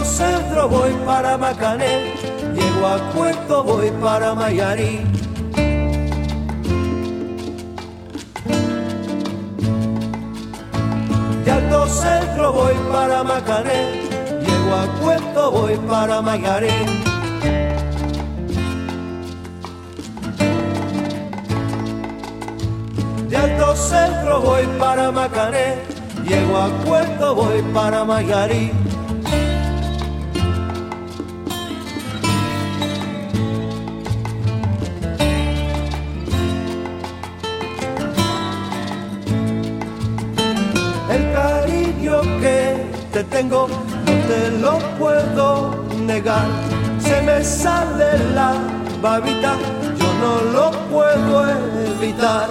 Alto Centro voy para Macané, llego a Puerto voy para Mayarí. De Alto Centro voy para Macané, llego a Puerto voy para Mayarí. De Alto Centro voy para Macané, llego a Puerto voy para Mayarí. El cariño que te tengo no te lo puedo negar. Se me sale la babita, yo no lo puedo evitar.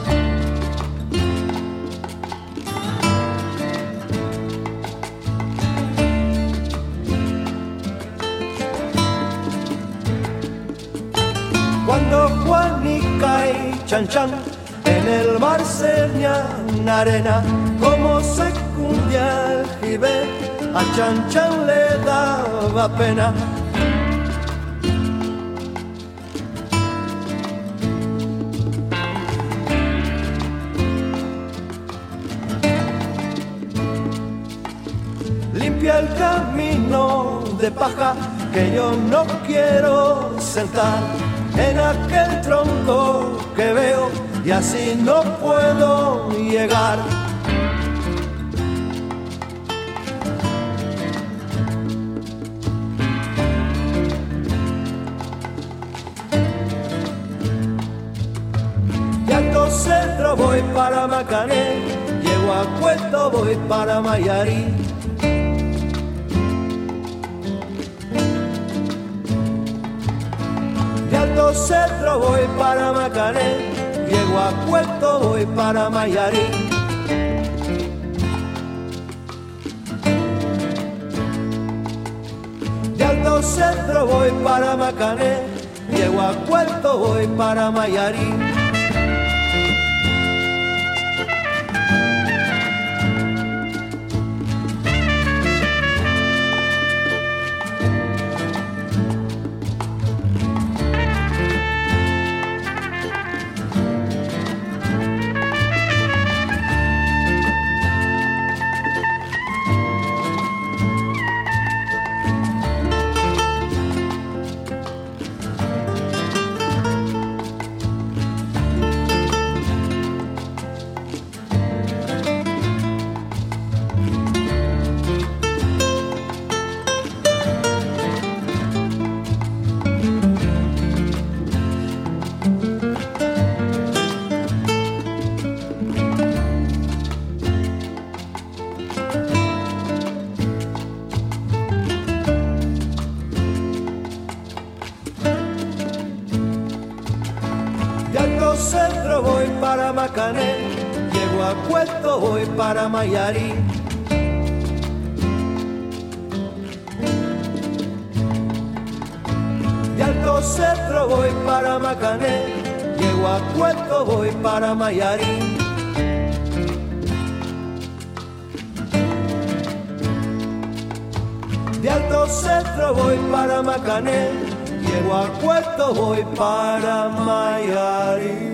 Cuando Juanica y Chan Chan en el mar señan arena, como se cundía el jibe, a Chan Chan le daba pena. Limpia el camino de paja que yo no quiero sentar en aquel tronco que veo y así no puedo llegar. De Alto Centro voy para Macané, llego a Puerto voy para Mayarí. De Alto Centro voy para Macané, llego a Puerto voy para Mayarí. De Alto Centro voy para Macané, llego a Puerto voy para Mayarí. De Alto Centro voy para Macané, llego a Puerto voy para Mayarí. De Alto Centro voy para Macané, llego a Puerto voy para Mayarí. De Alto Centro voy para Macané, llego a Puerto voy para Mayarí.